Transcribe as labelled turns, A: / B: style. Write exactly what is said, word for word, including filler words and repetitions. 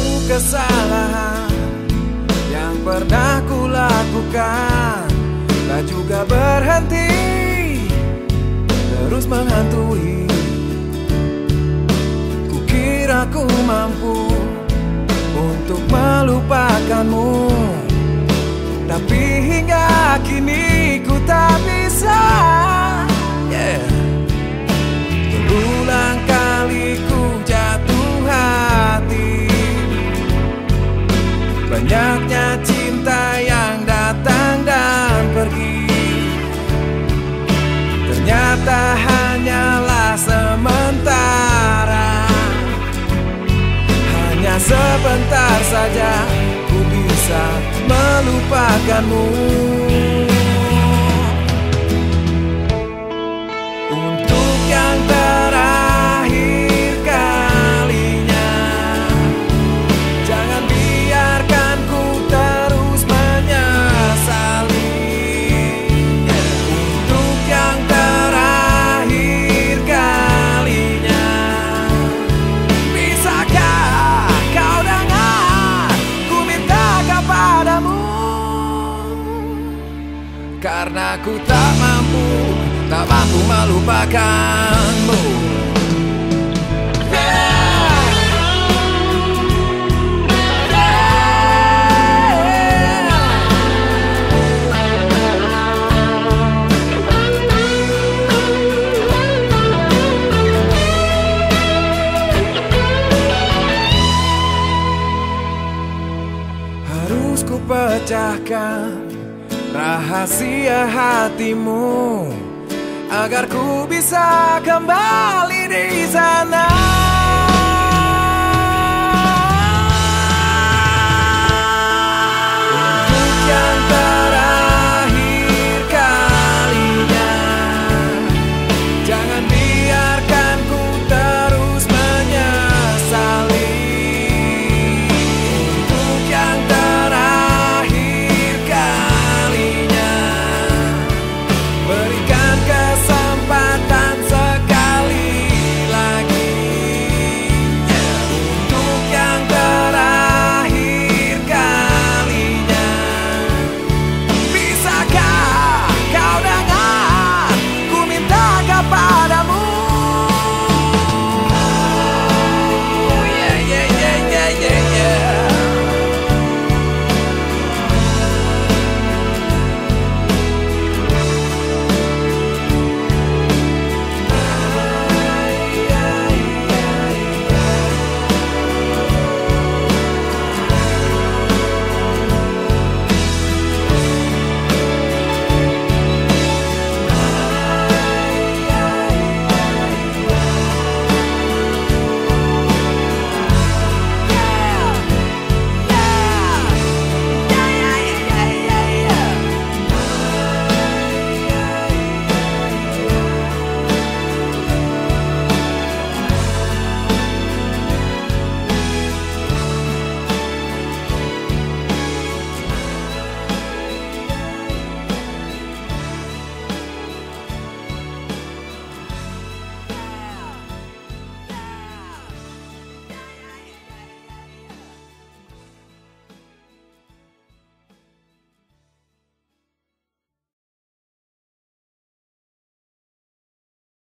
A: Untuk kesalahan yang pernah ku lakukan, tak juga berhenti terus menghantui. Kukira ku mampu untuk melupakanmu, tapi hingga kini ku tak bisa. Yeah. Berulang kali ku jatuh hati, banyaknya cinta yang datang dan pergi, ternyata hanyalah sementara. Hanya sebentar saja ku bisa melupakanmu. Untuk yang terakhir kalinya, jangan biarkan ku terus menyesali. Untuk yang terakhir kalinya, bisakah kau dengar ku minta kepadamu? Karena ku tak mampu, tak mampu melupakanmu. Harus ku pecahkan rahasia hatimu agar ku bisa kembali di sana.